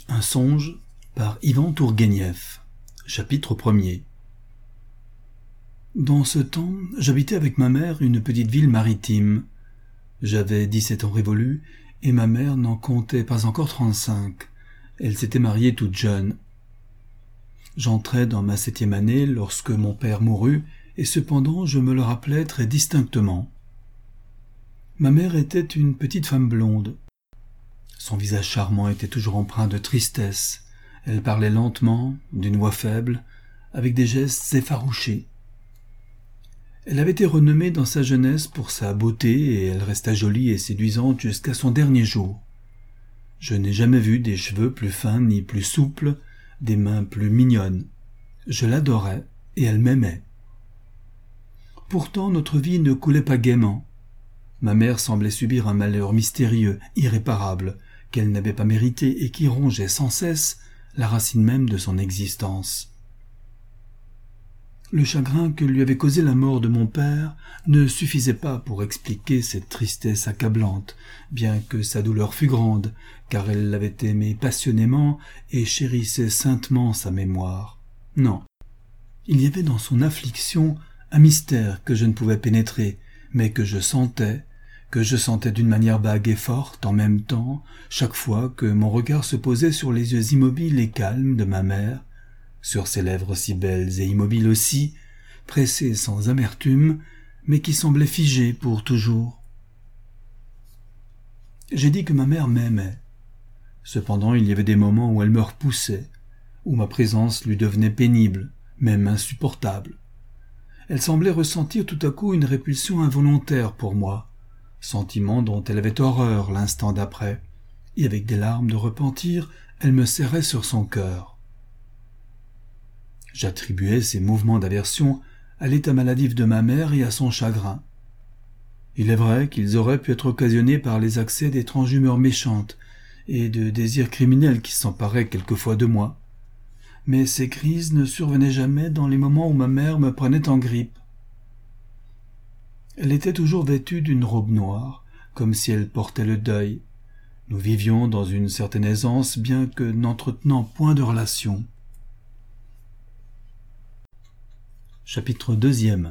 Un songe par Ivan Tourguenieff. Chapitre 1er. Dans ce temps, j'habitais avec ma mère une petite ville maritime. J'avais 17 ans révolus et ma mère n'en comptait pas encore 35. Elle s'était mariée toute jeune. J'entrais dans ma 7e année lorsque mon père mourut et cependant je me le rappelais très distinctement. Ma mère était une petite femme blonde. Son visage charmant était toujours empreint de tristesse. Elle parlait lentement, d'une voix faible, avec des gestes effarouchés. Elle avait été renommée dans sa jeunesse pour sa beauté et elle resta jolie et séduisante jusqu'à son dernier jour. Je n'ai jamais vu des cheveux plus fins ni plus souples, des mains plus mignonnes. Je l'adorais et elle m'aimait. Pourtant notre vie ne coulait pas gaiement. Ma mère semblait subir un malheur mystérieux, irréparable, qu'elle n'avait pas mérité et qui rongeait sans cesse la racine même de son existence. Le chagrin que lui avait causé la mort de mon père ne suffisait pas pour expliquer cette tristesse accablante, bien que sa douleur fût grande, car elle l'avait aimé passionnément et chérissait saintement sa mémoire. Non, il y avait dans son affliction un mystère que je ne pouvais pénétrer, mais que je sentais d'une manière vague et forte en même temps, chaque fois que mon regard se posait sur les yeux immobiles et calmes de ma mère, sur ses lèvres si belles et immobiles aussi, pressées sans amertume, mais qui semblaient figées pour toujours. J'ai dit que ma mère m'aimait. Cependant, il y avait des moments où elle me repoussait, où ma présence lui devenait pénible, même insupportable. Elle semblait ressentir tout à coup une répulsion involontaire pour moi, sentiment dont elle avait horreur l'instant d'après, et avec des larmes de repentir, elle me serrait sur son cœur. J'attribuais ces mouvements d'aversion à l'état maladif de ma mère et à son chagrin. Il est vrai qu'ils auraient pu être occasionnés par les accès d'étranges humeurs méchantes et de désirs criminels qui s'emparaient quelquefois de moi. Mais ces crises ne survenaient jamais dans les moments où ma mère me prenait en grippe. Elle était toujours vêtue d'une robe noire, comme si elle portait le deuil. Nous vivions dans une certaine aisance, bien que n'entretenant point de relation. Chapitre 2.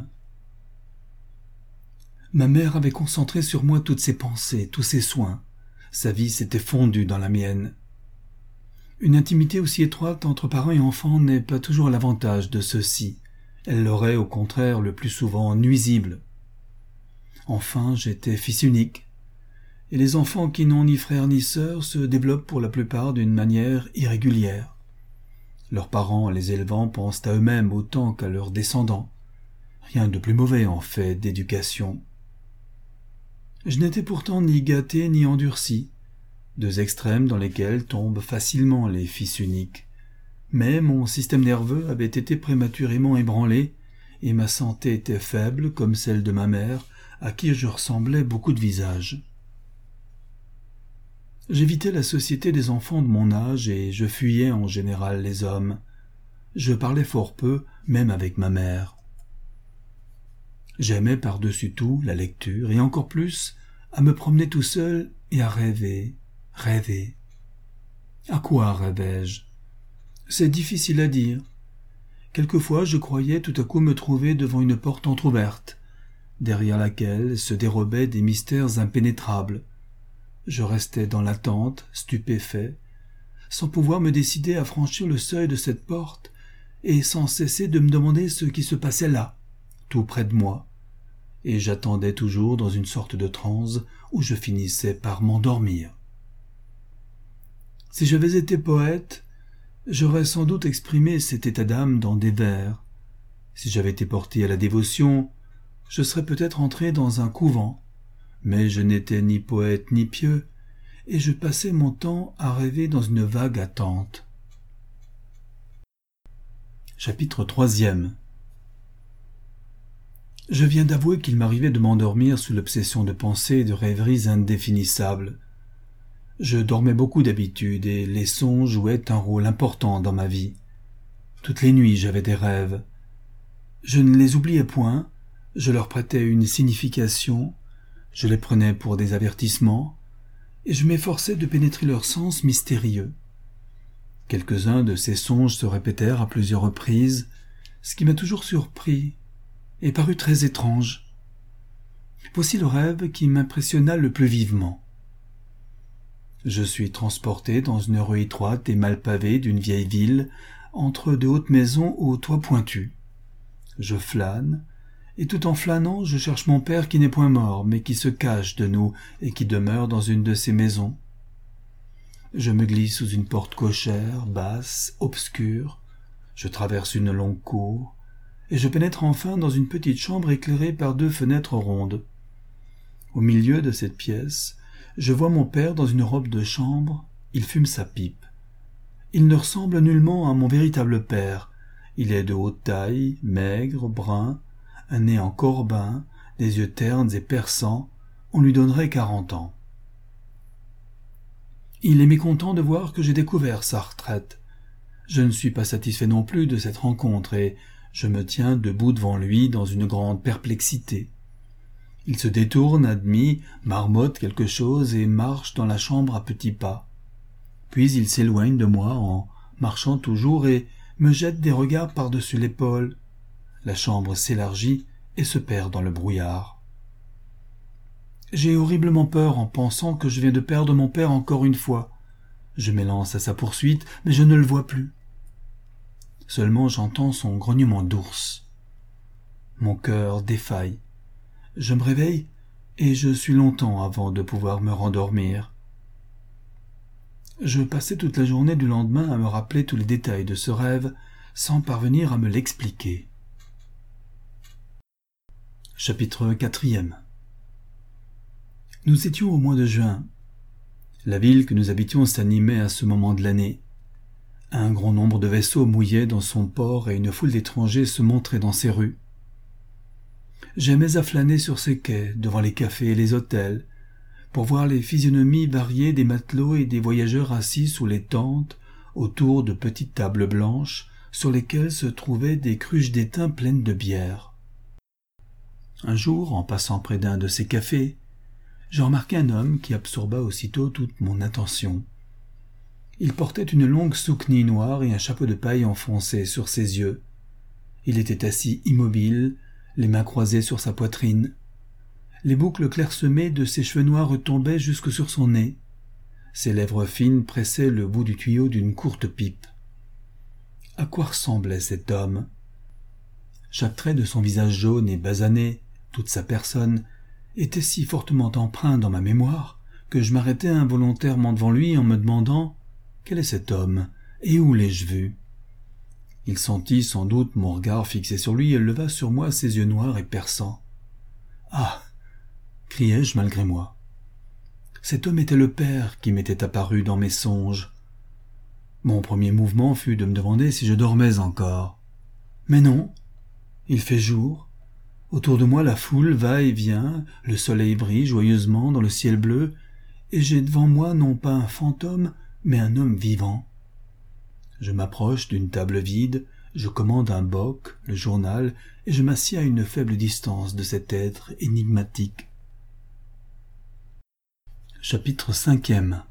Ma mère avait concentré sur moi toutes ses pensées, tous ses soins. Sa vie s'était fondue dans la mienne. Une intimité aussi étroite entre parents et enfants n'est pas toujours l'avantage de ceux-ci. Elle leur est, au contraire, le plus souvent nuisible. Enfin, j'étais fils unique. Et les enfants qui n'ont ni frère ni sœur se développent pour la plupart d'une manière irrégulière. Leurs parents, les élevant, pensent à eux-mêmes autant qu'à leurs descendants. Rien de plus mauvais en fait d'éducation. Je n'étais pourtant ni gâté ni endurci, deux extrêmes dans lesquels tombent facilement les fils uniques. Mais mon système nerveux avait été prématurément ébranlé, et ma santé était faible comme celle de ma mère, à qui je ressemblais beaucoup de visages. J'évitais la société des enfants de mon âge et je fuyais en général les hommes. Je parlais fort peu, même avec ma mère. J'aimais par-dessus tout la lecture et encore plus à me promener tout seul et à rêver. À quoi rêvais-je? C'est difficile à dire. Quelquefois je croyais tout à coup me trouver devant une porte entr'ouverte, derrière laquelle se dérobaient des mystères impénétrables. Je restais dans l'attente, stupéfait, sans pouvoir me décider à franchir le seuil de cette porte et sans cesser de me demander ce qui se passait là, tout près de moi, et j'attendais toujours dans une sorte de transe où je finissais par m'endormir. Si j'avais été poète, j'aurais sans doute exprimé cet état d'âme dans des vers. Si j'avais été porté à la dévotion, je serais peut-être entré dans un couvent, mais je n'étais ni poète ni pieux, et je passais mon temps à rêver dans une vague attente. Chapitre 3. Je viens d'avouer qu'il m'arrivait de m'endormir sous l'obsession de pensées et de rêveries indéfinissables. Je dormais beaucoup d'habitude, et les songes jouaient un rôle important dans ma vie. Toutes les nuits j'avais des rêves. Je ne les oubliais point, je leur prêtais une signification, je les prenais pour des avertissements, et je m'efforçais de pénétrer leur sens mystérieux. Quelques-uns de ces songes se répétèrent à plusieurs reprises, ce qui m'a toujours surpris et paru très étrange. Voici le rêve qui m'impressionna le plus vivement. Je suis transporté dans une rue étroite et mal pavée d'une vieille ville, entre de hautes maisons aux toits pointus. Je flâne, et tout en flânant, je cherche mon père qui n'est point mort, mais qui se cache de nous et qui demeure dans une de ces maisons. Je me glisse sous une porte cochère, basse, obscure. Je traverse une longue cour, et je pénètre enfin dans une petite chambre éclairée par 2 fenêtres rondes. Au milieu de cette pièce, je vois mon père dans une robe de chambre, il fume sa pipe. Il ne ressemble nullement à mon véritable père. Il est de haute taille, maigre, brun, un nez en corbin, des yeux ternes et perçants, on lui donnerait 40 ans. Il est mécontent de voir que j'ai découvert sa retraite. Je ne suis pas satisfait non plus de cette rencontre et je me tiens debout devant lui dans une grande perplexité. Il se détourne à demi, marmotte quelque chose et marche dans la chambre à petits pas. Puis il s'éloigne de moi en marchant toujours et me jette des regards par-dessus l'épaule. La chambre s'élargit et se perd dans le brouillard. J'ai horriblement peur en pensant que je viens de perdre mon père encore une fois. Je m'élance à sa poursuite, mais je ne le vois plus. Seulement j'entends son grognement d'ours. Mon cœur défaille. Je me réveille et je suis longtemps avant de pouvoir me rendormir. Je passai toute la journée du lendemain à me rappeler tous les détails de ce rêve sans parvenir à me l'expliquer. Chapitre 4. Nous étions au mois de juin. La ville que nous habitions s'animait à ce moment de l'année. Un grand nombre de vaisseaux mouillaient dans son port et une foule d'étrangers se montrait dans ses rues. J'aimais à flâner sur ces quais, devant les cafés et les hôtels, pour voir les physionomies variées des matelots et des voyageurs assis sous les tentes, autour de petites tables blanches, sur lesquelles se trouvaient des cruches d'étain pleines de bière. Un jour, en passant près d'un de ces cafés, je remarquai un homme qui absorba aussitôt toute mon attention. Il portait une longue souquenille noire et un chapeau de paille enfoncé sur ses yeux. Il était assis immobile, les mains croisées sur sa poitrine. Les boucles clairsemées de ses cheveux noirs retombaient jusque sur son nez. Ses lèvres fines pressaient le bout du tuyau d'une courte pipe. À quoi ressemblait cet homme? Chaque trait de son visage jaune et basané, toute sa personne, était si fortement empreint dans ma mémoire que je m'arrêtai involontairement devant lui en me demandant « Quel est cet homme et où l'ai-je vu ?» Il sentit sans doute mon regard fixé sur lui et leva sur moi ses yeux noirs et perçants. « Ah !» criai-je malgré moi. Cet homme était le père qui m'était apparu dans mes songes. Mon premier mouvement fut de me demander si je dormais encore. Mais non, il fait jour. Autour de moi la foule va et vient, le soleil brille joyeusement dans le ciel bleu, et j'ai devant moi non pas un fantôme, mais un homme vivant. Je m'approche d'une table vide, je commande un bock, le journal, et je m'assieds à une faible distance de cet être énigmatique. Chapitre 5.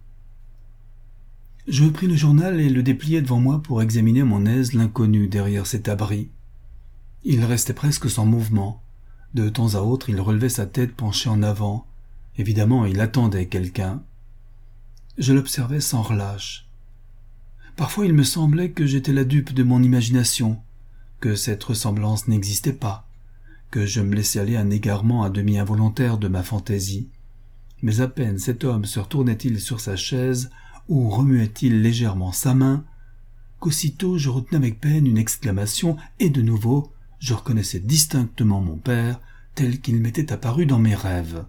Je pris le journal et le dépliai devant moi pour examiner à mon aise l'inconnu derrière cet abri. Il restait presque sans mouvement. De temps à autre, il relevait sa tête penchée en avant. Évidemment, il attendait quelqu'un. Je l'observais sans relâche. Parfois, il me semblait que j'étais la dupe de mon imagination, que cette ressemblance n'existait pas, que je me laissais aller à un égarement à demi involontaire de ma fantaisie. Mais à peine cet homme se retournait-il sur sa chaise ou remuait-il légèrement sa main, qu'aussitôt je retenais avec peine une exclamation et de nouveau je reconnaissais distinctement mon père tel qu'il m'était apparu dans mes rêves.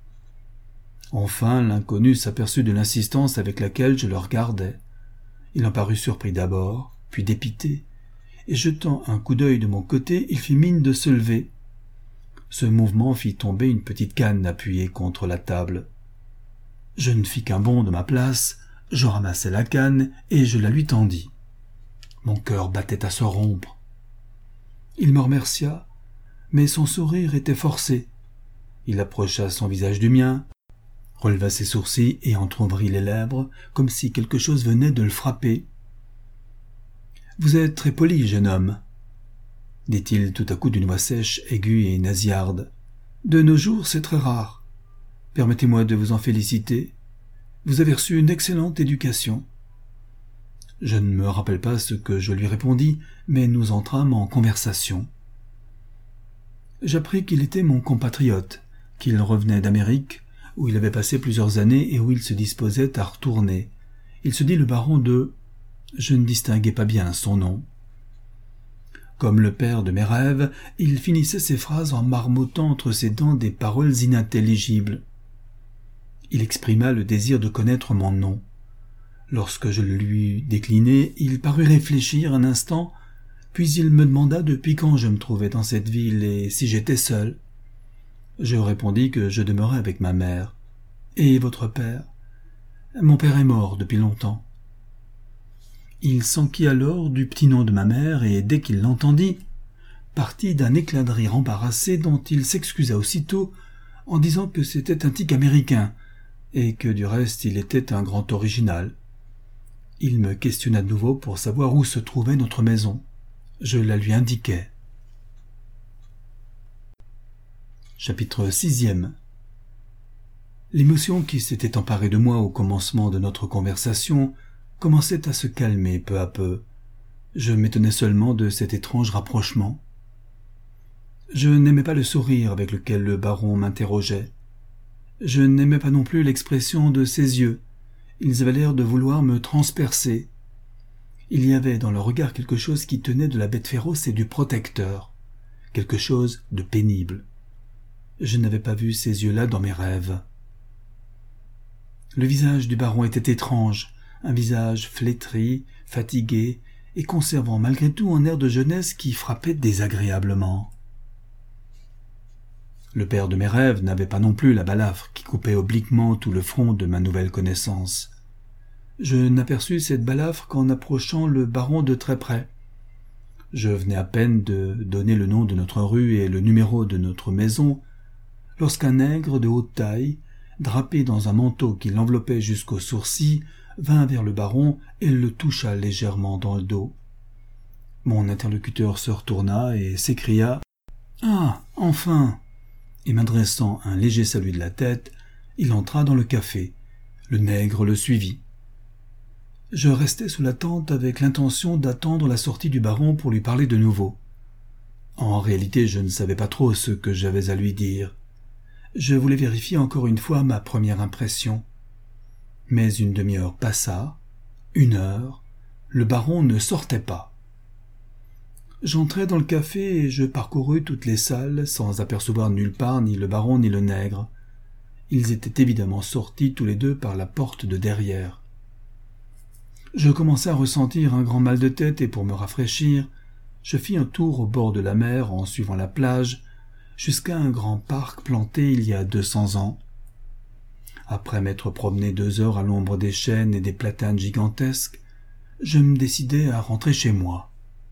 Enfin l'inconnu s'aperçut de l'insistance avec laquelle je le regardais. Il en parut surpris d'abord, puis dépité, et jetant un coup d'œil de mon côté, il fit mine de se lever. Ce mouvement fit tomber une petite canne appuyée contre la table. Je ne fis qu'un bond de ma place, je ramassai la canne et je la lui tendis. Mon cœur battait à se rompre. Il me remercia, mais son sourire était forcé. Il approcha son visage du mien, releva ses sourcils et entr'ouvrit les lèvres, comme si quelque chose venait de le frapper. Vous êtes très poli, jeune homme, dit-il tout à coup d'une voix sèche, aiguë et nasillarde. De nos jours, c'est très rare. Permettez-moi de vous en féliciter. Vous avez reçu une excellente éducation. Je ne me rappelle pas ce que je lui répondis, mais nous entrâmes en conversation. J'appris qu'il était mon compatriote, qu'il revenait d'Amérique, où il avait passé plusieurs années et où il se disposait à retourner. Il se dit le baron de... Je ne distinguais pas bien son nom. Comme le père de mes rêves, il finissait ses phrases en marmottant entre ses dents des paroles inintelligibles. Il exprima le désir de connaître mon nom. Lorsque je le lui déclinai, il parut réfléchir un instant, puis il me demanda depuis quand je me trouvais dans cette ville et si j'étais seul. Je répondis que je demeurais avec ma mère. « Et votre père ?»« Mon père est mort depuis longtemps. » Il s'enquit alors du petit nom de ma mère et, dès qu'il l'entendit, partit d'un éclat de rire embarrassé dont il s'excusa aussitôt en disant que c'était un tic américain et que du reste il était un grand original. Il me questionna de nouveau pour savoir où se trouvait notre maison. Je la lui indiquai. Chapitre 6e. L'émotion qui s'était emparée de moi au commencement de notre conversation commençait à se calmer peu à peu. Je m'étonnais seulement de cet étrange rapprochement. Je n'aimais pas le sourire avec lequel le baron m'interrogeait. Je n'aimais pas non plus l'expression de ses yeux. Ils avaient l'air de vouloir me transpercer. Il y avait dans leur regard quelque chose qui tenait de la bête féroce et du protecteur, quelque chose de pénible. Je n'avais pas vu ces yeux-là dans mes rêves. Le visage du baron était étrange, un visage flétri, fatigué, et conservant malgré tout un air de jeunesse qui frappait désagréablement. Le père de mes rêves n'avait pas non plus la balafre qui coupait obliquement tout le front de ma nouvelle connaissance. Je n'aperçus cette balafre qu'en approchant le baron de très près. Je venais à peine de donner le nom de notre rue et le numéro de notre maison, lorsqu'un nègre de haute taille, drapé dans un manteau qui l'enveloppait jusqu'aux sourcils, vint vers le baron et le toucha légèrement dans le dos. Mon interlocuteur se retourna et s'écria « Ah, enfin !» et m'adressant un léger salut de la tête, il entra dans le café. Le nègre le suivit. Je restai sous la tente avec l'intention d'attendre la sortie du baron pour lui parler de nouveau. En réalité, je ne savais pas trop ce que j'avais à lui dire. Je voulais vérifier encore une fois ma première impression. Mais une demi-heure passa, 1 heure, le baron ne sortait pas. J'entrai dans le café et je parcourus toutes les salles sans apercevoir nulle part ni le baron ni le nègre. Ils étaient évidemment sortis tous les deux par la porte de derrière. Je commençai à ressentir un grand mal de tête et pour me rafraîchir, je fis un tour au bord de la mer en suivant la plage jusqu'à un grand parc planté il y a 200 ans. Après m'être promené 2 heures à l'ombre des chênes et des platanes gigantesques, je me décidai à rentrer chez moi.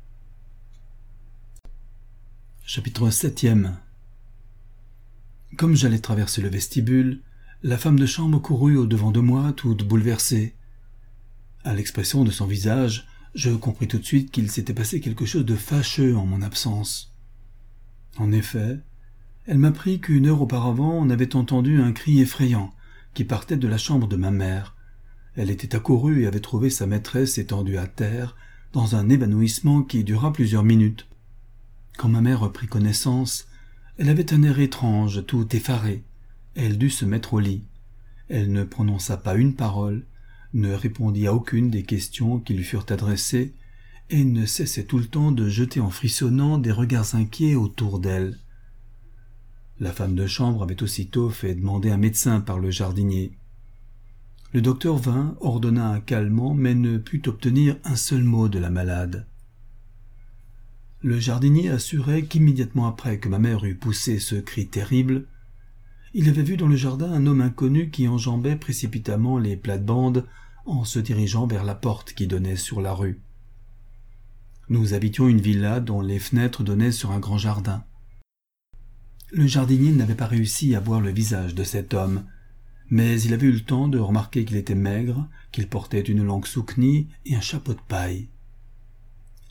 Chapitre 7e. Comme j'allais traverser le vestibule, la femme de chambre courut au-devant de moi, toute bouleversée. À l'expression de son visage, je compris tout de suite qu'il s'était passé quelque chose de fâcheux en mon absence. En effet, elle m'apprit qu'1 heure auparavant on avait entendu un cri effrayant qui partait de la chambre de ma mère. Elle était accourue et avait trouvé sa maîtresse étendue à terre, dans un évanouissement qui dura plusieurs minutes. Quand ma mère reprit connaissance, elle avait un air étrange, tout effaré. Elle dut se mettre au lit. Elle ne prononça pas une parole, ne répondit à aucune des questions qui lui furent adressées, et ne cessait tout le temps de jeter en frissonnant des regards inquiets autour d'elle. La femme de chambre avait aussitôt fait demander un médecin par le jardinier. Le docteur vint, ordonna un calmant, mais ne put obtenir un seul mot de la malade. Le jardinier assurait qu'immédiatement après que ma mère eut poussé ce cri terrible, il avait vu dans le jardin un homme inconnu qui enjambait précipitamment les plates-bandes en se dirigeant vers la porte qui donnait sur la rue. Nous habitions une villa dont les fenêtres donnaient sur un grand jardin. Le jardinier n'avait pas réussi à voir le visage de cet homme, mais il avait eu le temps de remarquer qu'il était maigre, qu'il portait une longue souquenille et un chapeau de paille.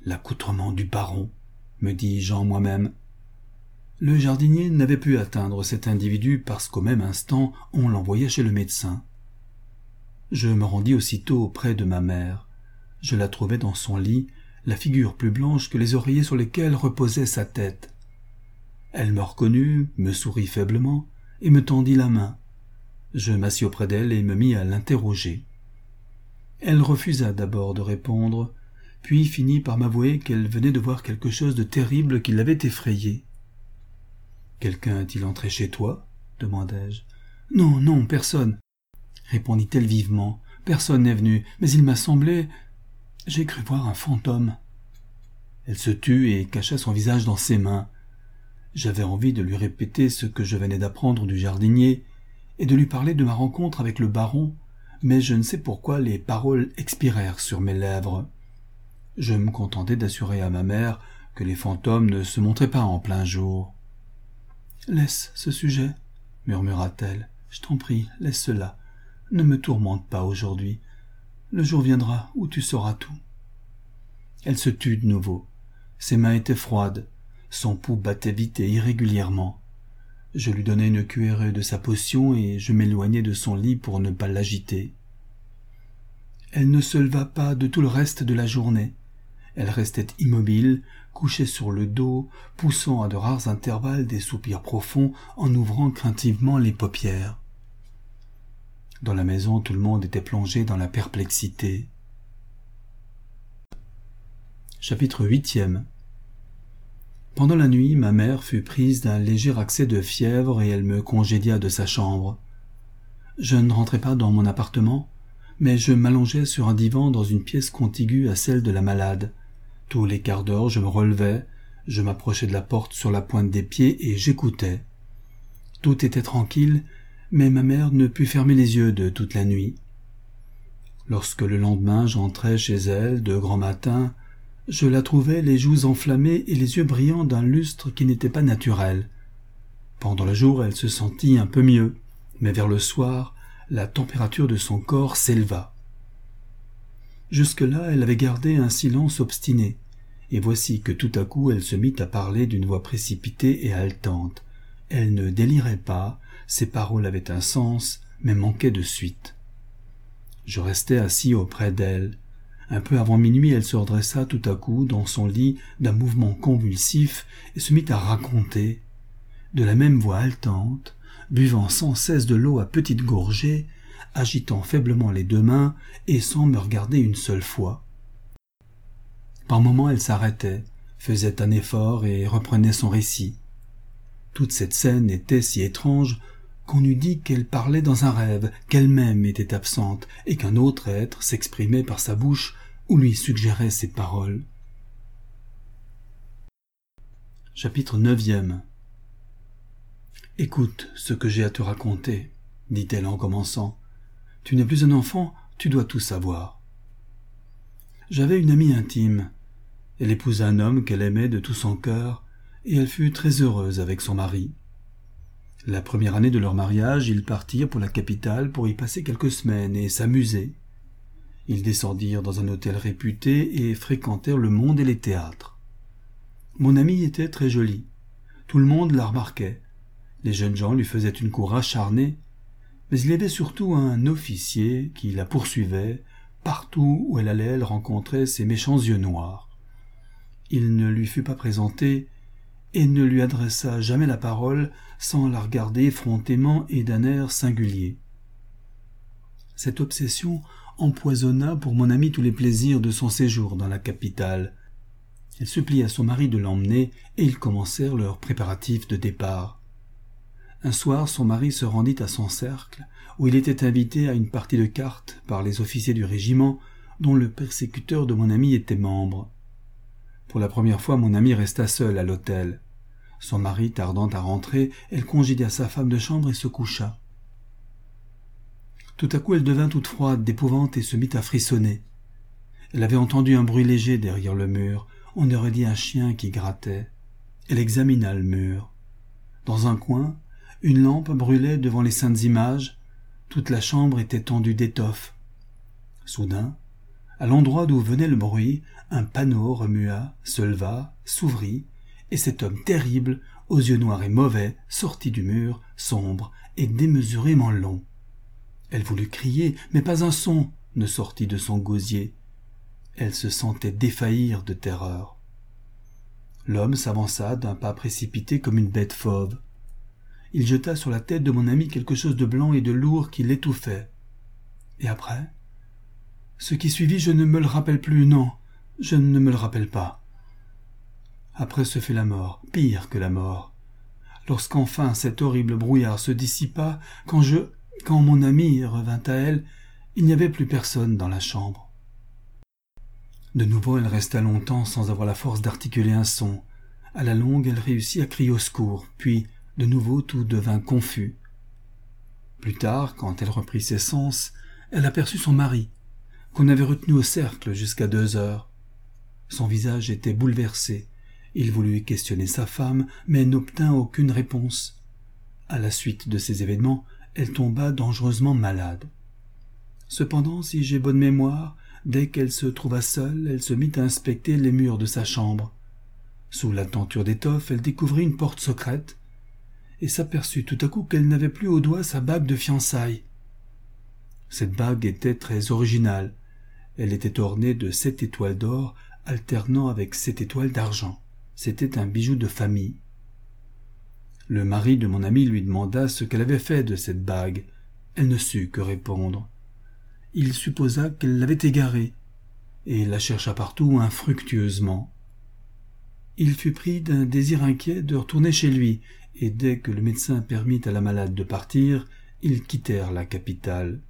L'accoutrement du baron, me dis-je en moi-même. Le jardinier n'avait pu atteindre cet individu parce qu'au même instant on l'envoyait chez le médecin. Je me rendis aussitôt auprès de ma mère. Je la trouvai dans son lit, la figure plus blanche que les oreillers sur lesquels reposait sa tête. Elle me reconnut, me sourit faiblement et me tendit la main. Je m'assis auprès d'elle et me mis à l'interroger. Elle refusa d'abord de répondre, puis finit par m'avouer qu'elle venait de voir quelque chose de terrible qui l'avait effrayée. « Quelqu'un est-il entré chez toi ?» demandai-je. « Non, non, personne, » répondit-elle vivement. « Personne n'est venu, mais il m'a semblé... J'ai cru voir un fantôme. » Elle se tut et cacha son visage dans ses mains. J'avais envie de lui répéter ce que je venais d'apprendre du jardinier et de lui parler de ma rencontre avec le baron, mais je ne sais pourquoi les paroles expirèrent sur mes lèvres. Je me contentai d'assurer à ma mère que les fantômes ne se montraient pas en plein jour. « Laisse ce sujet, » murmura-t-elle. « Je t'en prie, laisse cela. Ne me tourmente pas aujourd'hui. Le jour viendra où tu sauras tout. » Elle se tut de nouveau. Ses mains étaient froides. Son pouls battait vite et irrégulièrement. Je lui donnai une cuillerée de sa potion et je m'éloignai de son lit pour ne pas l'agiter. Elle ne se leva pas de tout le reste de la journée. Elle restait immobile, couchée sur le dos, poussant à de rares intervalles des soupirs profonds en ouvrant craintivement les paupières. Dans la maison, tout le monde était plongé dans la perplexité. Chapitre 8e. Pendant la nuit, ma mère fut prise d'un léger accès de fièvre et elle me congédia de sa chambre. Je ne rentrai pas dans mon appartement, mais je m'allongeai sur un divan dans une pièce contiguë à celle de la malade. Tous les quarts d'heure, je me relevais, je m'approchais de la porte sur la pointe des pieds et j'écoutais. Tout était tranquille, mais ma mère ne put fermer les yeux de toute la nuit. Lorsque le lendemain j'entrai chez elle de grand matin, je la trouvais les joues enflammées et les yeux brillants d'un lustre qui n'était pas naturel. Pendant le jour, elle se sentit un peu mieux, mais vers le soir, la température de son corps s'éleva. Jusque-là, elle avait gardé un silence obstiné, et voici que tout à coup elle se mit à parler d'une voix précipitée et haletante. Elle ne délirait pas, ses paroles avaient un sens, mais manquaient de suite. Je restai assis auprès d'elle. Un peu avant minuit, elle se redressa tout à coup dans son lit d'un mouvement convulsif et se mit à raconter. De la même voix haletante, buvant sans cesse de l'eau à petites gorgées, agitant faiblement les deux mains et sans me regarder une seule fois. Par moments, elle s'arrêtait, faisait un effort et reprenait son récit. Toute cette scène était si étrange qu'on eût dit qu'elle parlait dans un rêve, qu'elle-même était absente et qu'un autre être s'exprimait par sa bouche ou lui suggérait ses paroles. Chapitre 9e. « Écoute ce que j'ai à te raconter, » dit-elle en commençant. « Tu n'es plus un enfant, tu dois tout savoir. » J'avais une amie intime. Elle épousa un homme qu'elle aimait de tout son cœur, et elle fut très heureuse avec son mari. La première année de leur mariage, ils partirent pour la capitale pour y passer quelques semaines et s'amuser. Ils descendirent dans un hôtel réputé et fréquentèrent le monde et les théâtres. Mon amie était très jolie. Tout le monde la remarquait. Les jeunes gens lui faisaient une cour acharnée, mais il y avait surtout un officier qui la poursuivait. Partout où elle allait, elle rencontrait ses méchants yeux noirs. Il ne lui fut pas présenté et ne lui adressa jamais la parole sans la regarder effrontément et d'un air singulier. Cette obsession empoisonna pour mon amie tous les plaisirs de son séjour dans la capitale. Elle supplia son mari de l'emmener et ils commencèrent leurs préparatifs de départ. Un soir, son mari se rendit à son cercle, où il était invité à une partie de cartes par les officiers du régiment, dont le persécuteur de mon ami était membre. Pour la première fois, mon amie resta seule à l'hôtel. Son mari tardant à rentrer, elle congédia sa femme de chambre et se coucha. Tout à coup, elle devint toute froide d'épouvante et se mit à frissonner. Elle avait entendu un bruit léger derrière le mur, on aurait dit un chien qui grattait. Elle examina le mur. Dans un coin, une lampe brûlait devant les saintes images. Toute la chambre était tendue d'étoffe. Soudain, À l'endroit d'où venait le bruit, un panneau remua, se leva, s'ouvrit, et cet homme terrible, aux yeux noirs et mauvais, sortit du mur, sombre et démesurément long. Elle voulut crier, mais pas un son ne sortit de son gosier. Elle se sentait défaillir de terreur. L'homme s'avança d'un pas précipité comme une bête fauve. Il jeta sur la tête de mon ami quelque chose de blanc et de lourd qui l'étouffait. Et après ? Ce qui suivit, je ne me le rappelle plus, non, je ne me le rappelle pas. Après ce fut la mort, pire que la mort. Lorsqu'enfin cet horrible brouillard se dissipa, quand mon ami revint à elle, il n'y avait plus personne dans la chambre. De nouveau, elle resta longtemps sans avoir la force d'articuler un son. À la longue, elle réussit à crier au secours, puis, de nouveau, tout devint confus. Plus tard, quand elle reprit ses sens, elle aperçut son mari, qu'on avait retenu au cercle jusqu'à 2 heures. Son visage était bouleversé. Il voulut questionner sa femme, mais n'obtint aucune réponse. À la suite de ces événements, elle tomba dangereusement malade. Cependant, si j'ai bonne mémoire, dès qu'elle se trouva seule, elle se mit à inspecter les murs de sa chambre. Sous la tenture d'étoffe, elle découvrit une porte secrète et s'aperçut tout à coup qu'elle n'avait plus au doigt sa bague de fiançailles. Cette bague était très originale. Elle était ornée de 7 étoiles d'or alternant avec 7 étoiles d'argent. C'était un bijou de famille. Le mari de mon ami lui demanda ce qu'elle avait fait de cette bague. Elle ne sut que répondre. Il supposa qu'elle l'avait égarée, et la chercha partout infructueusement. Il fut pris d'un désir inquiet de retourner chez lui, et dès que le médecin permit à la malade de partir, ils quittèrent la capitale.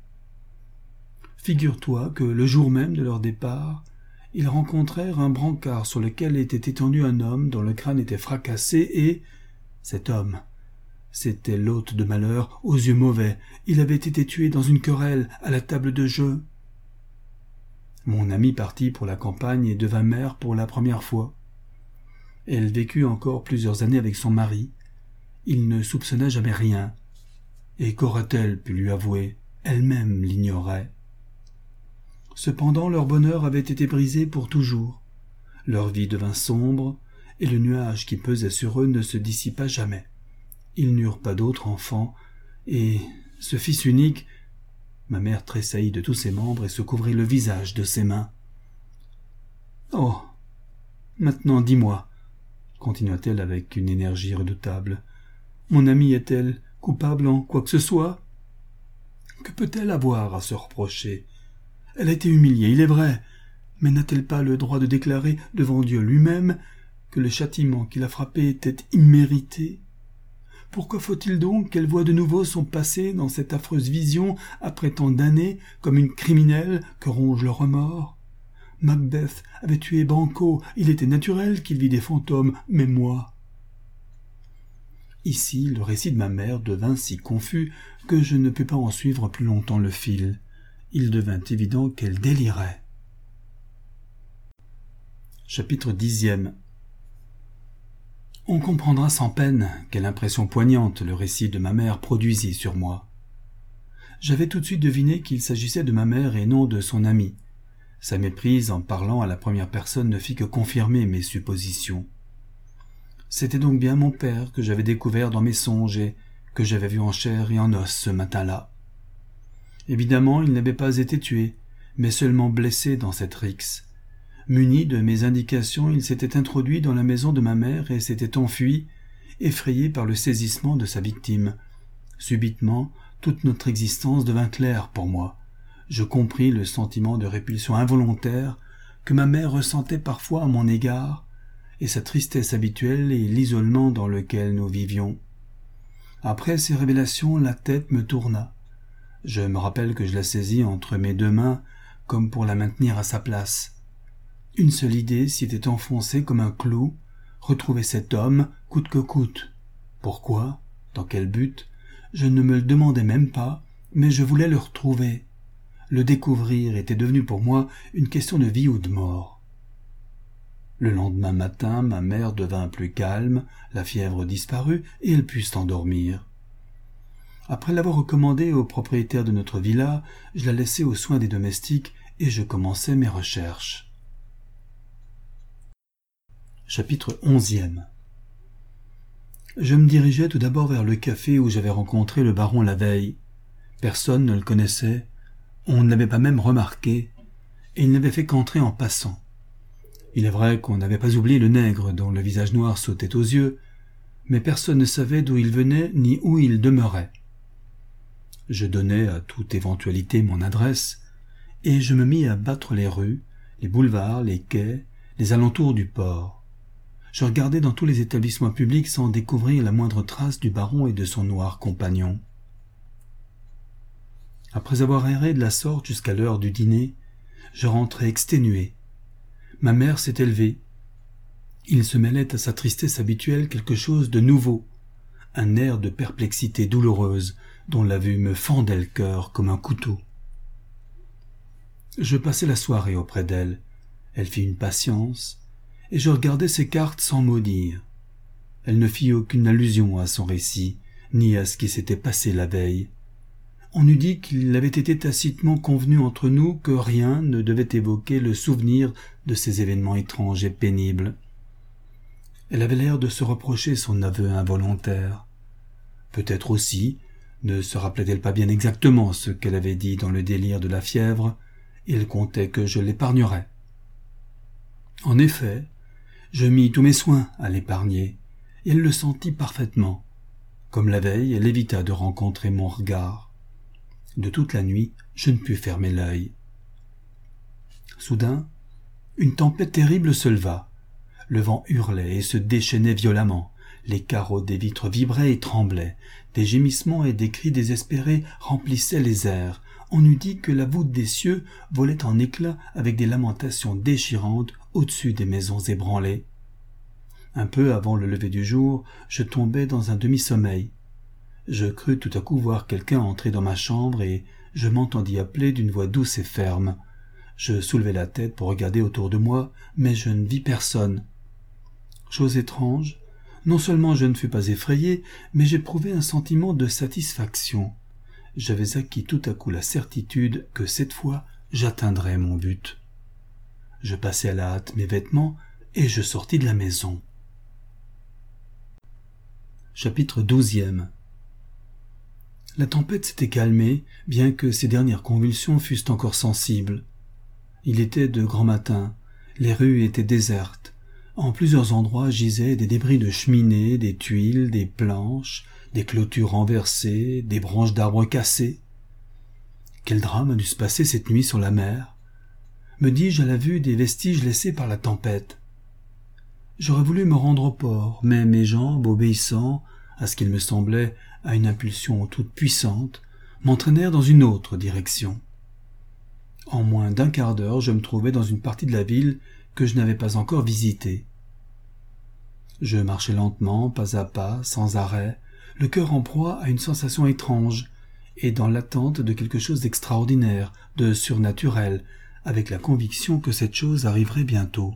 Figure-toi que le jour même de leur départ, ils rencontrèrent un brancard sur lequel était étendu un homme dont le crâne était fracassé et... cet homme, c'était l'hôte de malheur aux yeux mauvais. Il avait été tué dans une querelle à la table de jeu. Mon amie partit pour la campagne et devint mère pour la première fois. Elle vécut encore plusieurs années avec son mari. Il ne soupçonna jamais rien. Et qu'aurait-elle pu lui avouer? Elle-même l'ignorait. Cependant, leur bonheur avait été brisé pour toujours. Leur vie devint sombre, et le nuage qui pesait sur eux ne se dissipa jamais. Ils n'eurent pas d'autres enfants, et ce fils unique, ma mère tressaillit de tous ses membres et se couvrit le visage de ses mains. « Oh, maintenant dis-moi, » continua-t-elle avec une énergie redoutable, « mon amie est-elle coupable en quoi que ce soit? Que peut-elle avoir à se reprocher? Elle a été humiliée, il est vrai, mais n'a-t-elle pas le droit de déclarer devant Dieu lui-même que le châtiment qui l'a frappée était immérité? Pourquoi faut-il donc qu'elle voie de nouveau son passé dans cette affreuse vision après tant d'années comme une criminelle que ronge le remords? Macbeth avait tué Banquo, il était naturel qu'il vît des fantômes, mais moi... Ici, le récit de ma mère devint si confus que je ne pus pas en suivre plus longtemps le fil. Il devint évident qu'elle délirait. Chapitre 10. On comprendra sans peine quelle impression poignante le récit de ma mère produisit sur moi. J'avais tout de suite deviné qu'il s'agissait de ma mère et non de son amie. Sa méprise en parlant à la première personne ne fit que confirmer mes suppositions. C'était donc bien mon père que j'avais découvert dans mes songes et que j'avais vu en chair et en os ce matin-là. Évidemment, il n'avait pas été tué, mais seulement blessé dans cette rixe. Muni de mes indications, il s'était introduit dans la maison de ma mère et s'était enfui, effrayé par le saisissement de sa victime. Subitement, toute notre existence devint claire pour moi. Je compris le sentiment de répulsion involontaire que ma mère ressentait parfois à mon égard, et sa tristesse habituelle et l'isolement dans lequel nous vivions. Après ces révélations, la tête me tourna. Je me rappelle que je la saisis entre mes 2 mains, comme pour la maintenir à sa place. Une seule idée s'y était enfoncée comme un clou, retrouver cet homme, coûte que coûte. Pourquoi? Dans quel but? Je ne me le demandais même pas, mais je voulais le retrouver. Le découvrir était devenu pour moi une question de vie ou de mort. Le lendemain matin, ma mère devint plus calme, la fièvre disparut et elle put s'endormir. Après l'avoir recommandée au propriétaire de notre villa, je la laissai aux soins des domestiques et je commençai mes recherches. Chapitre 11e. Je me dirigeai tout d'abord vers le café où j'avais rencontré le baron la veille. Personne ne le connaissait, on ne l'avait pas même remarqué, et il n'avait fait qu'entrer en passant. Il est vrai qu'on n'avait pas oublié le nègre dont le visage noir sautait aux yeux, mais personne ne savait d'où il venait ni où il demeurait. Je donnai à toute éventualité mon adresse, et je me mis à battre les rues, les boulevards, les quais, les alentours du port. Je regardai dans tous les établissements publics sans découvrir la moindre trace du baron et de son noir compagnon. Après avoir erré de la sorte jusqu'à l'heure du dîner, je rentrai exténué. Ma mère s'était levée. Il se mêlait à sa tristesse habituelle quelque chose de nouveau, un air de perplexité douloureuse dont la vue me fendait le cœur comme un couteau. Je passai la soirée auprès d'elle. Elle fit une patience, et je regardai ses cartes sans mot dire. Elle ne fit aucune allusion à son récit, ni à ce qui s'était passé la veille. On eût dit qu'il avait été tacitement convenu entre nous que rien ne devait évoquer le souvenir de ces événements étranges et pénibles. Elle avait l'air de se reprocher son aveu involontaire. Peut-être aussi ne se rappelait-elle pas bien exactement ce qu'elle avait dit dans le délire de la fièvre, et elle comptait que je l'épargnerais. En effet, je mis tous mes soins à l'épargner, et elle le sentit parfaitement. Comme la veille, elle évita de rencontrer mon regard. De toute la nuit, je ne pus fermer l'œil. Soudain, une tempête terrible se leva. Le vent hurlait et se déchaînait violemment. Les carreaux des vitres vibraient et tremblaient. Des gémissements et des cris désespérés remplissaient les airs. On eût dit que la voûte des cieux volait en éclats avec des lamentations déchirantes au-dessus des maisons ébranlées. Un peu avant le lever du jour, je tombai dans un demi-sommeil. Je crus tout à coup voir quelqu'un entrer dans ma chambre et je m'entendis appeler d'une voix douce et ferme. Je soulevai la tête pour regarder autour de moi, mais je ne vis personne. Chose étrange, non seulement je ne fus pas effrayé, mais j'éprouvai un sentiment de satisfaction. J'avais acquis tout à coup la certitude que cette fois j'atteindrais mon but. Je passai à la hâte mes vêtements et je sortis de la maison. Chapitre 12e. La tempête s'était calmée, bien que ses dernières convulsions fussent encore sensibles. Il était de grand matin, les rues étaient désertes. En plusieurs endroits gisaient des débris de cheminées, des tuiles, des planches, des clôtures renversées, des branches d'arbres cassées. Quel drame a dû se passer cette nuit sur la mer, me dis-je à la vue des vestiges laissés par la tempête. J'aurais voulu me rendre au port, mais mes jambes, obéissant à ce qu'il me semblait à une impulsion toute puissante, m'entraînèrent dans une autre direction. En moins d'un quart d'heure, je me trouvais dans une partie de la ville que je n'avais pas encore visitée. Je marchais lentement, pas à pas, sans arrêt, le cœur en proie à une sensation étrange, et dans l'attente de quelque chose d'extraordinaire, de surnaturel, avec la conviction que cette chose arriverait bientôt.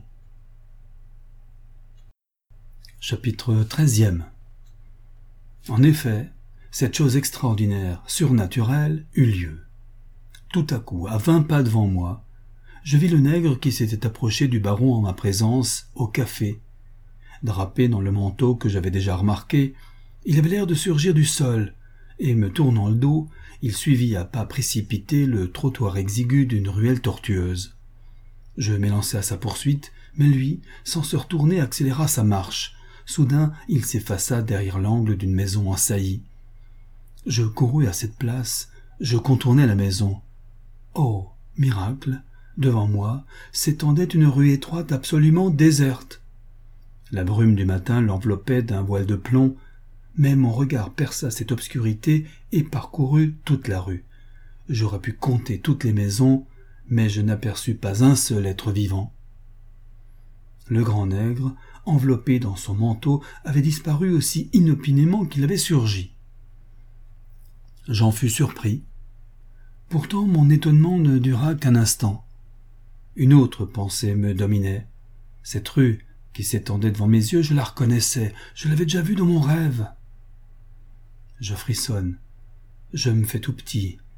Chapitre 13e. En effet, cette chose extraordinaire, surnaturelle, eut lieu. Tout à coup, à 20 pas devant moi, je vis le nègre qui s'était approché du baron en ma présence, au café. Drapé dans le manteau que j'avais déjà remarqué, il avait l'air de surgir du sol, et me tournant le dos, il suivit à pas précipités le trottoir exigu d'une ruelle tortueuse. Je m'élançai à sa poursuite, mais lui, sans se retourner, accéléra sa marche. Soudain, il s'effaça derrière l'angle d'une maison en saillie. Je courus à cette place, je contournai la maison. Oh, miracle! Devant moi s'étendait une rue étroite absolument déserte. La brume du matin l'enveloppait d'un voile de plomb, mais mon regard perça cette obscurité et parcourut toute la rue. J'aurais pu compter toutes les maisons, mais je n'aperçus pas un seul être vivant. Le grand nègre, enveloppé dans son manteau, avait disparu aussi inopinément qu'il avait surgi. J'en fus surpris. Pourtant mon étonnement ne dura qu'un instant. Une autre pensée me dominait. Cette rue qui s'étendait devant mes yeux, je la reconnaissais, je l'avais déjà vue dans mon rêve. Je frissonne, je me fais tout petit.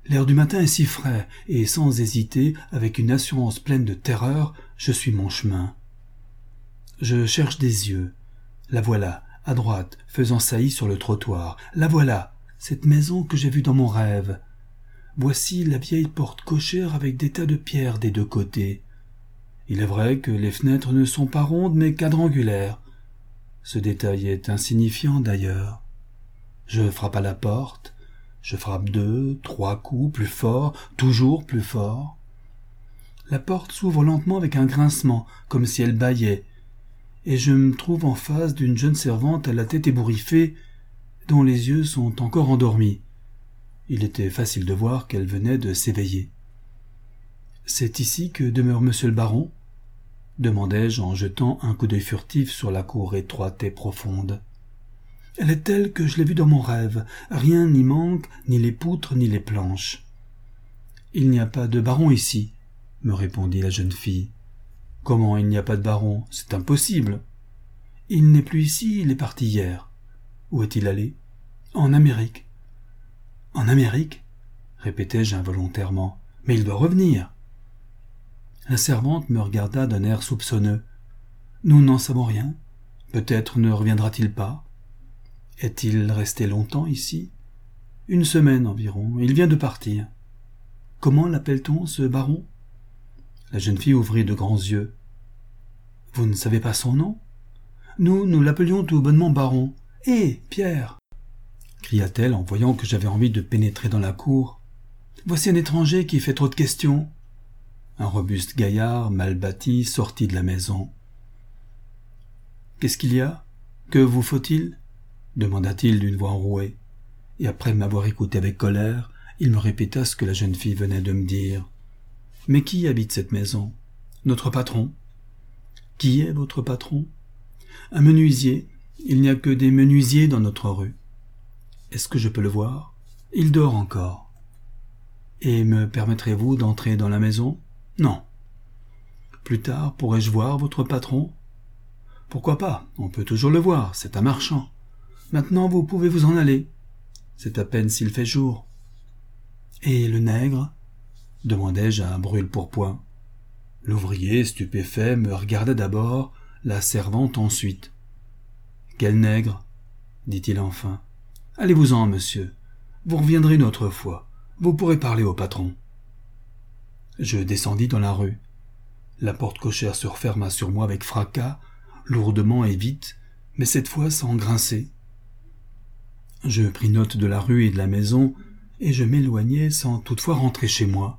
L'air du matin est si frais, et sans hésiter, avec une assurance pleine de terreur, je suis mon chemin. Je cherche des yeux. La voilà, à droite, faisant saillie sur le trottoir. La voilà, cette maison que j'ai vue dans mon rêve. Voici la vieille porte cochère avec des tas de pierres des deux côtés. Il est vrai que les fenêtres ne sont pas rondes mais quadrangulaires. Ce détail est insignifiant d'ailleurs. Je frappe à la porte. Je frappe 2, 3 coups, plus fort, toujours plus fort. La porte s'ouvre lentement avec un grincement, comme si elle bâillait, et je me trouve en face d'une jeune servante à la tête ébouriffée, dont les yeux sont encore endormis. Il était facile de voir qu'elle venait de s'éveiller. « C'est ici que demeure monsieur le baron ?» demandai-je en jetant un coup d'œil furtif sur la cour étroite et profonde. « Elle est telle que je l'ai vue dans mon rêve. Rien n'y manque, ni les poutres, ni les planches. »« Il n'y a pas de baron ici, » me répondit la jeune fille. « Comment il n'y a pas de baron? C'est impossible. »« Il n'est plus ici, il est parti hier. »« Où est-il allé? »« En Amérique. »« En Amérique ?» répétai-je involontairement. « Mais il doit revenir. » La servante me regarda d'un air soupçonneux. « Nous n'en savons rien. Peut-être ne reviendra-t-il pas. » « Est-il resté longtemps ici? »« 1 semaine environ. Il vient de partir. »« Comment l'appelle-t-on, ce baron ?» La jeune fille ouvrit de grands yeux. « Vous ne savez pas son nom? »« Nous l'appelions tout bonnement baron. Hé, Pierre !» cria-t-elle en voyant que j'avais envie de pénétrer dans la cour. « Voici un étranger qui fait trop de questions. » Un robuste gaillard, mal bâti, sortit de la maison. « Qu'est-ce qu'il y a? Que vous faut-il » demanda-t-il d'une voix enrouée, et après m'avoir écouté avec colère, il me répéta ce que la jeune fille venait de me dire. « Mais qui habite cette maison? »« Notre patron. »« Qui est votre patron? »« Un menuisier. Il n'y a que des menuisiers dans notre rue. »« Est-ce que je peux le voir? »« Il dort encore. »« Et me permettrez-vous d'entrer dans la maison? »« Non. »« Plus tard, pourrais-je voir votre patron? »« Pourquoi pas? On peut toujours le voir, c'est un marchand. » Maintenant, vous pouvez vous en aller. C'est à peine s'il fait jour. « Et le nègre ?» demandai-je à brûle-pourpoint. L'ouvrier, stupéfait, me regarda d'abord, la servante ensuite. « Quel nègre ?» dit-il enfin. « Allez-vous-en, monsieur. Vous reviendrez une autre fois. Vous pourrez parler au patron. » Je descendis dans la rue. La porte cochère se referma sur moi avec fracas, lourdement et vite, mais cette fois sans grincer. Je pris note de la rue et de la maison, et je m'éloignai sans toutefois rentrer chez moi.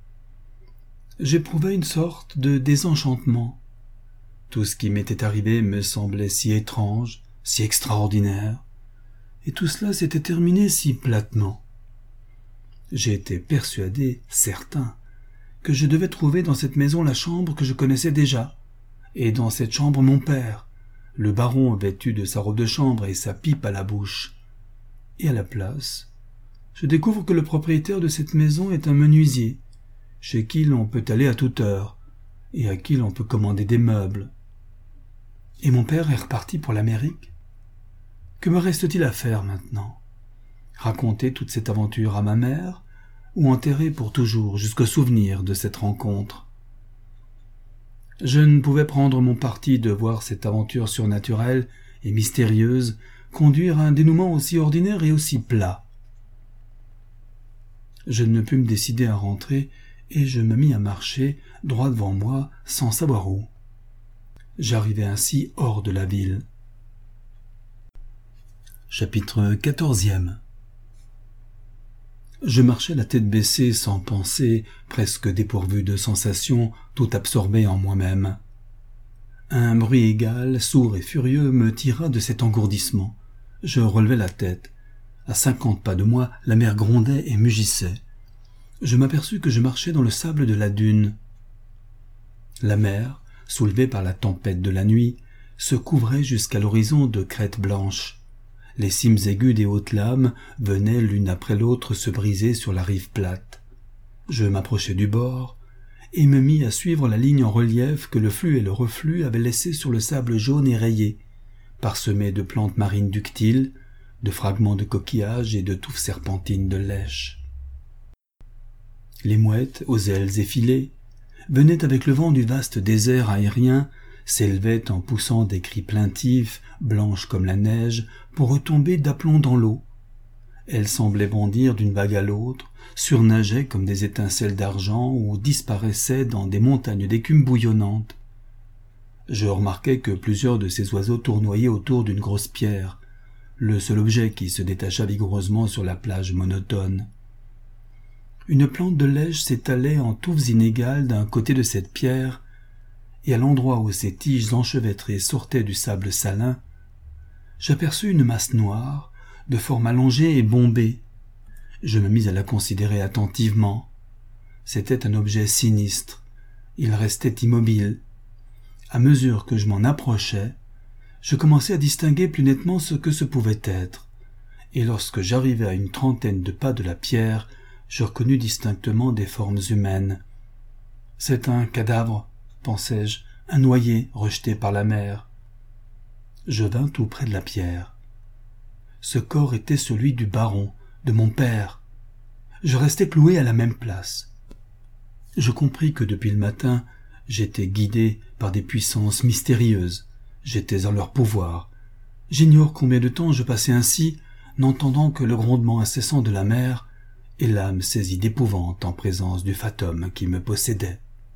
J'éprouvais une sorte de désenchantement. Tout ce qui m'était arrivé me semblait si étrange, si extraordinaire, et tout cela s'était terminé si platement. J'étais persuadé, certain, que je devais trouver dans cette maison la chambre que je connaissais déjà, et dans cette chambre mon père, le baron vêtu de sa robe de chambre et sa pipe à la bouche. Et à la place, je découvre que le propriétaire de cette maison est un menuisier, chez qui l'on peut aller à toute heure, et à qui l'on peut commander des meubles. Et mon père est reparti pour l'Amérique. Que me reste-t-il à faire maintenant? Raconter toute cette aventure à ma mère, ou enterrer pour toujours jusqu'au souvenir de cette rencontre? Je ne pouvais prendre mon parti de voir cette aventure surnaturelle et mystérieuse conduire à un dénouement aussi ordinaire et aussi plat. Je ne pus me décider à rentrer, et je me mis à marcher droit devant moi, sans savoir où. J'arrivai ainsi hors de la ville. Chapitre 14e. Je marchais la tête baissée, sans pensée, presque dépourvu de sensations, tout absorbé en moi-même. Un bruit égal, sourd et furieux, me tira de cet engourdissement. Je relevai la tête. À 50 pas de moi, la mer grondait et mugissait. Je m'aperçus que je marchais dans le sable de la dune. La mer, soulevée par la tempête de la nuit, se couvrait jusqu'à l'horizon de crêtes blanches. Les cimes aiguës des hautes lames venaient l'une après l'autre se briser sur la rive plate. Je m'approchai du bord et me mis à suivre la ligne en relief que le flux et le reflux avaient laissée sur le sable jaune et rayé, parsemé de plantes marines ductiles, de fragments de coquillages et de touffes serpentines de lèche. Les mouettes, aux ailes effilées, venaient avec le vent du vaste désert aérien, s'élevaient en poussant des cris plaintifs, blanches comme la neige, pour retomber d'aplomb dans l'eau. Elles semblaient bondir d'une vague à l'autre, surnageaient comme des étincelles d'argent ou disparaissaient dans des montagnes d'écume bouillonnante. Je remarquai que plusieurs de ces oiseaux tournoyaient autour d'une grosse pierre, le seul objet qui se détacha vigoureusement sur la plage monotone. Une plante de lège s'étalait en touffes inégales d'un côté de cette pierre, et à l'endroit où ses tiges enchevêtrées sortaient du sable salin, j'aperçus une masse noire, de forme allongée et bombée. Je me mis à la considérer attentivement. C'était un objet sinistre. Il restait immobile. À mesure que je m'en approchais, je commençai à distinguer plus nettement ce que ce pouvait être, et lorsque j'arrivai à une trentaine de pas de la pierre, je reconnus distinctement des formes humaines. « C'est un cadavre, » pensai-je, « un noyé rejeté par la mer. » Je vins tout près de la pierre. Ce corps était celui du baron, de mon père. Je restai cloué à la même place. Je compris que depuis le matin, j'étais guidé par des puissances mystérieuses. J'étais en leur pouvoir. J'ignore combien de temps je passai ainsi, n'entendant que le grondement incessant de la mer, et l'âme saisie d'épouvante en présence du fatum qui me possédait.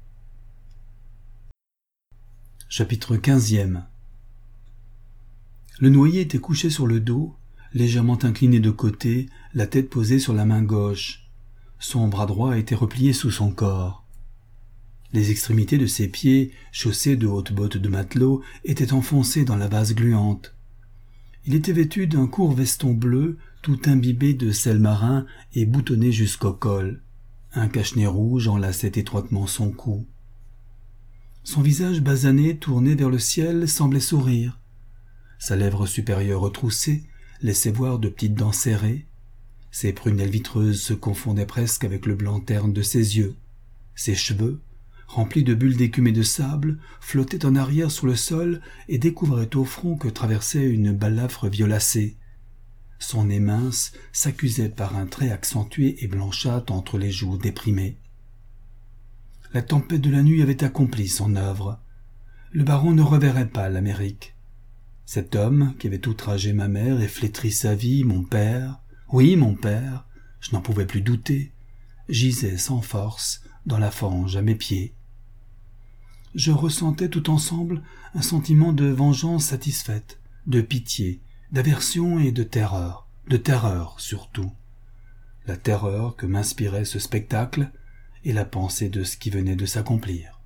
Chapitre 15e. Le noyé était couché sur le dos, légèrement incliné de côté, la tête posée sur la main gauche. Son bras droit était replié sous son corps. Les extrémités de ses pieds, chaussés de hautes bottes de matelot, étaient enfoncées dans la vase gluante. Il était vêtu d'un court veston bleu, tout imbibé de sel marin et boutonné jusqu'au col. Un cache-nez rouge enlaçait étroitement son cou. Son visage basané, tourné vers le ciel, semblait sourire. Sa lèvre supérieure retroussée laissait voir de petites dents serrées. Ses prunelles vitreuses se confondaient presque avec le blanc terne de ses yeux. Ses cheveux, remplis de bulles d'écume et de sable, flottaient en arrière sur le sol et découvraient au front que traversait une balafre violacée. Son nez mince s'accusait par un trait accentué et blanchâtre entre les joues déprimées. La tempête de la nuit avait accompli son œuvre. Le baron ne reverrait pas l'Amérique. Cet homme qui avait outragé ma mère et flétri sa vie, mon père, oui, mon père, je n'en pouvais plus douter, gisait sans force dans la fange à mes pieds. Je ressentais tout ensemble un sentiment de vengeance satisfaite, de pitié, d'aversion et de terreur surtout. La terreur que m'inspirait ce spectacle et la pensée de ce qui venait de s'accomplir.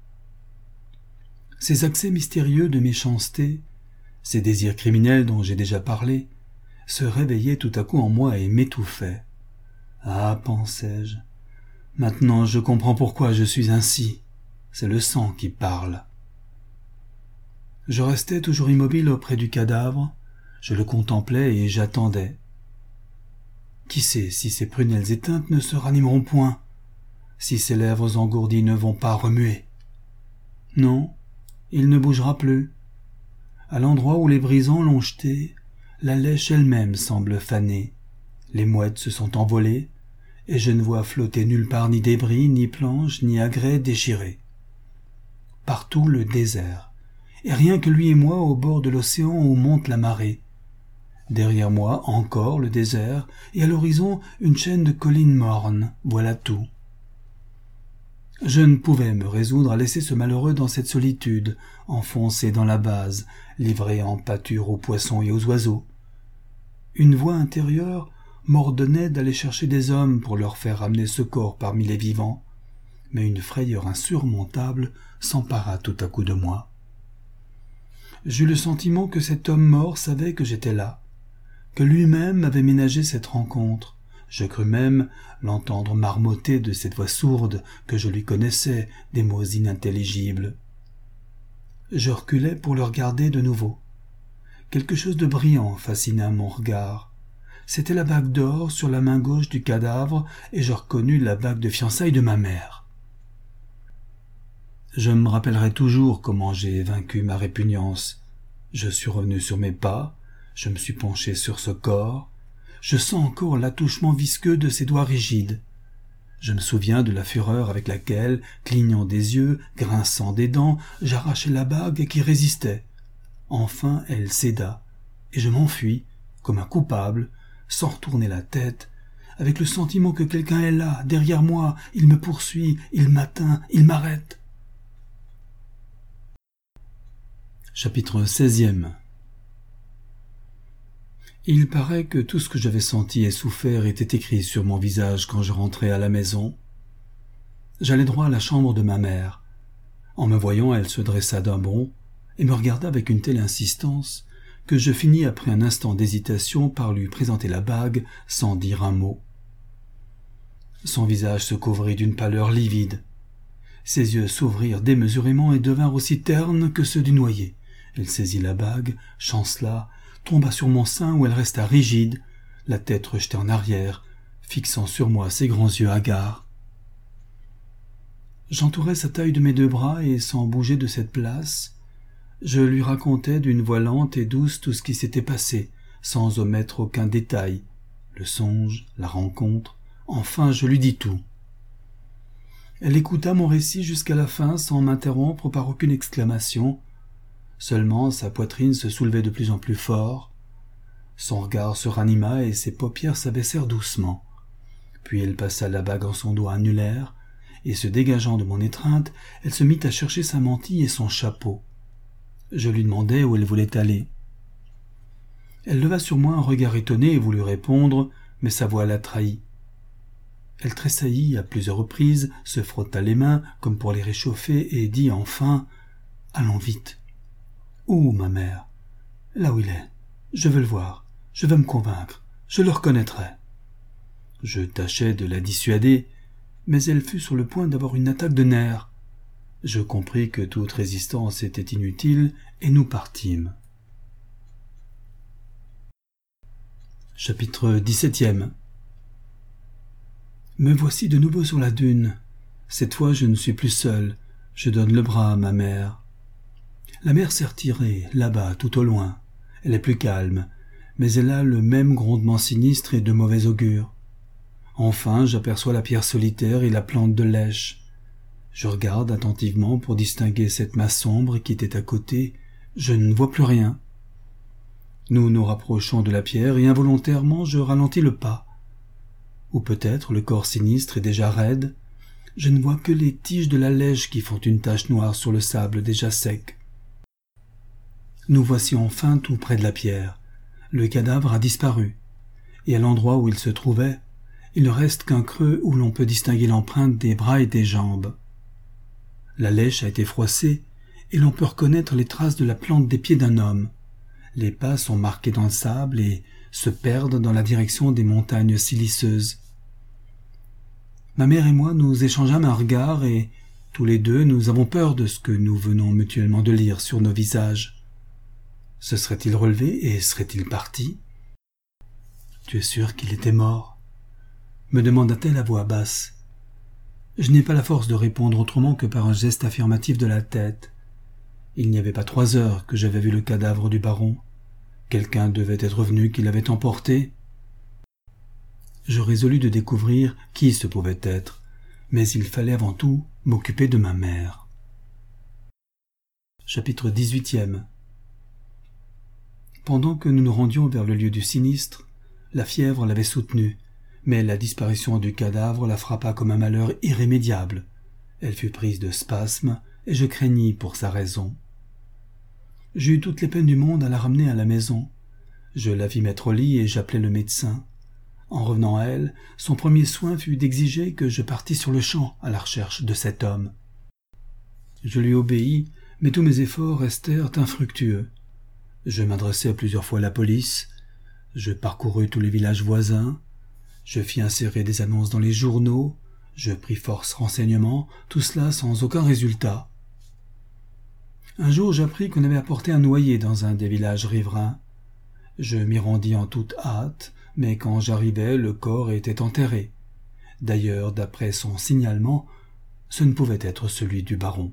Ces accès mystérieux de méchanceté, ces désirs criminels dont j'ai déjà parlé, se réveillaient tout à coup en moi et m'étouffaient. Ah, pensais-je, maintenant je comprends pourquoi je suis ainsi. C'est le sang qui parle. Je restais toujours immobile auprès du cadavre, je le contemplais et j'attendais. Qui sait si ses prunelles éteintes ne se ranimeront point, si ses lèvres engourdies ne vont pas remuer. Non, il ne bougera plus. À l'endroit où les brisants l'ont jeté, la lèche elle-même semble fanée. Les mouettes se sont envolées, et je ne vois flotter nulle part ni débris, ni planches, ni agrès déchirés. Partout le désert, et rien que lui et moi au bord de l'océan où monte la marée. Derrière moi encore le désert, et à l'horizon une chaîne de collines mornes, voilà tout. Je ne pouvais me résoudre à laisser ce malheureux dans cette solitude, enfoncé dans la base, livré en pâture aux poissons et aux oiseaux. Une voix intérieure m'ordonnait d'aller chercher des hommes pour leur faire ramener ce corps parmi les vivants, mais une frayeur insurmontable s'empara tout à coup de moi. J'eus le sentiment que cet homme mort savait que j'étais là, que lui-même avait ménagé cette rencontre. Je crus même l'entendre marmotter de cette voix sourde que je lui connaissais des mots inintelligibles. Je reculai pour le regarder de nouveau. Quelque chose de brillant fascina mon regard. C'était la bague d'or sur la main gauche du cadavre et je reconnus la bague de fiançailles de ma mère. Je me rappellerai toujours comment j'ai vaincu ma répugnance. Je suis revenu sur mes pas, je me suis penché sur ce corps. Je sens encore l'attouchement visqueux de ses doigts rigides. Je me souviens de la fureur avec laquelle, clignant des yeux, grinçant des dents, j'arrachai la bague qui résistait. Enfin elle céda, et je m'enfuis, comme un coupable, sans retourner la tête, avec le sentiment que quelqu'un est là, derrière moi, il me poursuit, il m'atteint, il m'arrête. Chapitre 16e. Il paraît que tout ce que j'avais senti et souffert était écrit sur mon visage quand je rentrai à la maison. J'allai droit à la chambre de ma mère. En me voyant, elle se dressa d'un bond et me regarda avec une telle insistance que je finis après un instant d'hésitation par lui présenter la bague sans dire un mot. Son visage se couvrit d'une pâleur livide. Ses yeux s'ouvrirent démesurément et devinrent aussi ternes que ceux du noyé. Elle saisit la bague, chancela, tomba sur mon sein où elle resta rigide, la tête rejetée en arrière, fixant sur moi ses grands yeux hagards. J'entourai sa taille de mes deux bras et, sans bouger de cette place, je lui racontai d'une voix lente et douce tout ce qui s'était passé, sans omettre aucun détail, le songe, la rencontre, enfin je lui dis tout. Elle écouta mon récit jusqu'à la fin sans m'interrompre par aucune exclamation. Seulement sa poitrine se soulevait de plus en plus fort. Son regard se ranima et ses paupières s'abaissèrent doucement. Puis elle passa la bague en son doigt annulaire, et se dégageant de mon étreinte, elle se mit à chercher sa mantille et son chapeau. Je lui demandai où elle voulait aller. Elle leva sur moi un regard étonné et voulut répondre, mais sa voix la trahit. Elle tressaillit à plusieurs reprises, se frotta les mains comme pour les réchauffer et dit enfin « Allons vite !»« Où, ma mère ?»« Là où il est. Je veux le voir. Je veux me convaincre. Je le reconnaîtrai. » Je tâchai de la dissuader, mais elle fut sur le point d'avoir une attaque de nerfs. Je compris que toute résistance était inutile et nous partîmes. Chapitre 17e. Me voici de nouveau sur la dune. Cette fois je ne suis plus seul. Je donne le bras à ma mère. La mer s'est retirée, là-bas, tout au loin. Elle est plus calme, mais elle a le même grondement sinistre et de mauvais augure. Enfin, j'aperçois la pierre solitaire et la plante de lèche. Je regarde attentivement pour distinguer cette masse sombre qui était à côté. Je ne vois plus rien. Nous nous rapprochons de la pierre et involontairement je ralentis le pas. Ou peut-être le corps sinistre est déjà raide. Je ne vois que les tiges de la lèche qui font une tache noire sur le sable déjà sec. Nous voici enfin tout près de la pierre. Le cadavre a disparu, et à l'endroit où il se trouvait, il ne reste qu'un creux où l'on peut distinguer l'empreinte des bras et des jambes. La lèche a été froissée, et l'on peut reconnaître les traces de la plante des pieds d'un homme. Les pas sont marqués dans le sable et se perdent dans la direction des montagnes siliceuses. Ma mère et moi nous échangeâmes un regard et, tous les deux, nous avons peur de ce que nous venons mutuellement de lire sur nos visages. Se serait-il relevé et serait-il parti ? « Tu es sûr qu'il était mort ?» me demanda-t-elle à voix basse. Je n'ai pas la force de répondre autrement que par un geste affirmatif de la tête. Il n'y avait pas 3 heures que j'avais vu le cadavre du baron. Quelqu'un devait être venu qui l'avait emporté. Je résolus de découvrir qui ce pouvait être, mais il fallait avant tout m'occuper de ma mère. Chapitre 18e. Pendant que nous nous rendions vers le lieu du sinistre, la fièvre l'avait soutenue, mais la disparition du cadavre la frappa comme un malheur irrémédiable. Elle fut prise de spasmes, et je craignis pour sa raison. J'eus toutes les peines du monde à la ramener à la maison. Je la vis mettre au lit et j'appelai le médecin. En revenant à elle, son premier soin fut d'exiger que je partisse sur le champ à la recherche de cet homme. Je lui obéis, mais tous mes efforts restèrent infructueux. Je m'adressai plusieurs fois à la police, je parcourus tous les villages voisins, je fis insérer des annonces dans les journaux, je pris force renseignements, tout cela sans aucun résultat. Un jour j'appris qu'on avait apporté un noyé dans un des villages riverains. Je m'y rendis en toute hâte, mais quand j'arrivai, le corps était enterré. D'ailleurs, d'après son signalement, ce ne pouvait être celui du baron.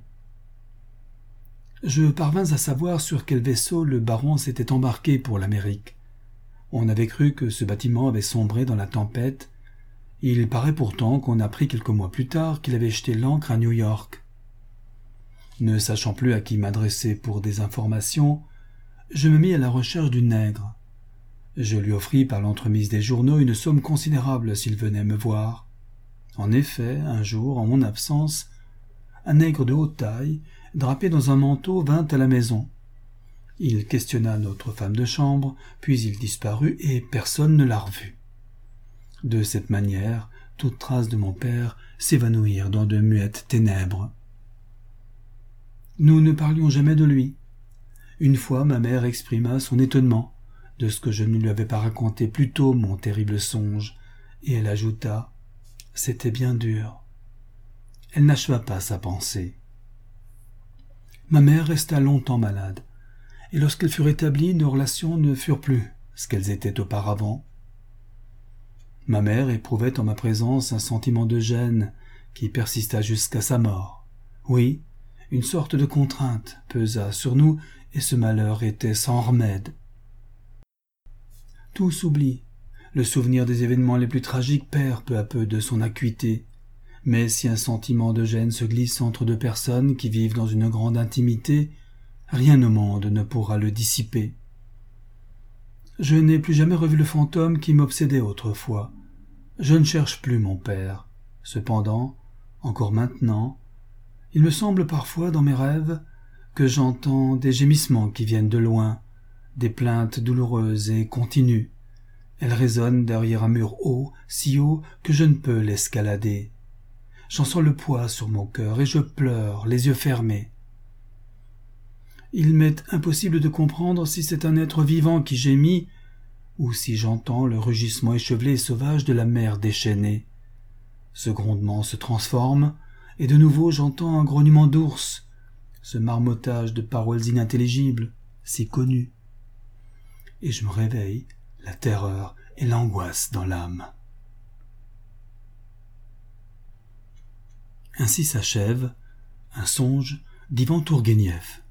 Je parvins à savoir sur quel vaisseau le baron s'était embarqué pour l'Amérique. On avait cru que ce bâtiment avait sombré dans la tempête. Il paraît pourtant qu'on apprit quelques mois plus tard qu'il avait jeté l'ancre à New York. Ne sachant plus à qui m'adresser pour des informations, je me mis à la recherche du nègre. Je lui offris par l'entremise des journaux une somme considérable s'il venait me voir. En effet, un jour, en mon absence, un nègre de haute taille, drapé dans un manteau, vint à la maison. Il questionna notre femme de chambre, puis il disparut et personne ne l'a revu. De cette manière, toute trace de mon père s'évanouirent dans de muettes ténèbres. Nous ne parlions jamais de lui. Une fois, ma mère exprima son étonnement de ce que je ne lui avais pas raconté plus tôt mon terrible songe, et elle ajouta « C'était bien dur ». Elle n'acheva pas sa pensée. Ma mère resta longtemps malade, et lorsqu'elle fut rétablie, nos relations ne furent plus ce qu'elles étaient auparavant. Ma mère éprouvait en ma présence un sentiment de gêne qui persista jusqu'à sa mort. Oui, une sorte de contrainte pesa sur nous, et ce malheur était sans remède. Tout s'oublie. Le souvenir des événements les plus tragiques perd peu à peu de son acuité. Mais si un sentiment de gêne se glisse entre deux personnes qui vivent dans une grande intimité, rien au monde ne pourra le dissiper. Je n'ai plus jamais revu le fantôme qui m'obsédait autrefois. Je ne cherche plus mon père. Cependant, encore maintenant, il me semble parfois dans mes rêves que j'entends des gémissements qui viennent de loin, des plaintes douloureuses et continues. Elles résonnent derrière un mur haut, si haut que je ne peux l'escalader. J'en sens le poids sur mon cœur et je pleure, les yeux fermés. Il m'est impossible de comprendre si c'est un être vivant qui gémit ou si j'entends le rugissement échevelé et sauvage de la mer déchaînée. Ce grondement se transforme, et de nouveau j'entends un grognement d'ours, ce marmottage de paroles inintelligibles, si connues. Et je me réveille, la terreur et l'angoisse dans l'âme. Ainsi s'achève un songe d'Ivan Tourguenieff.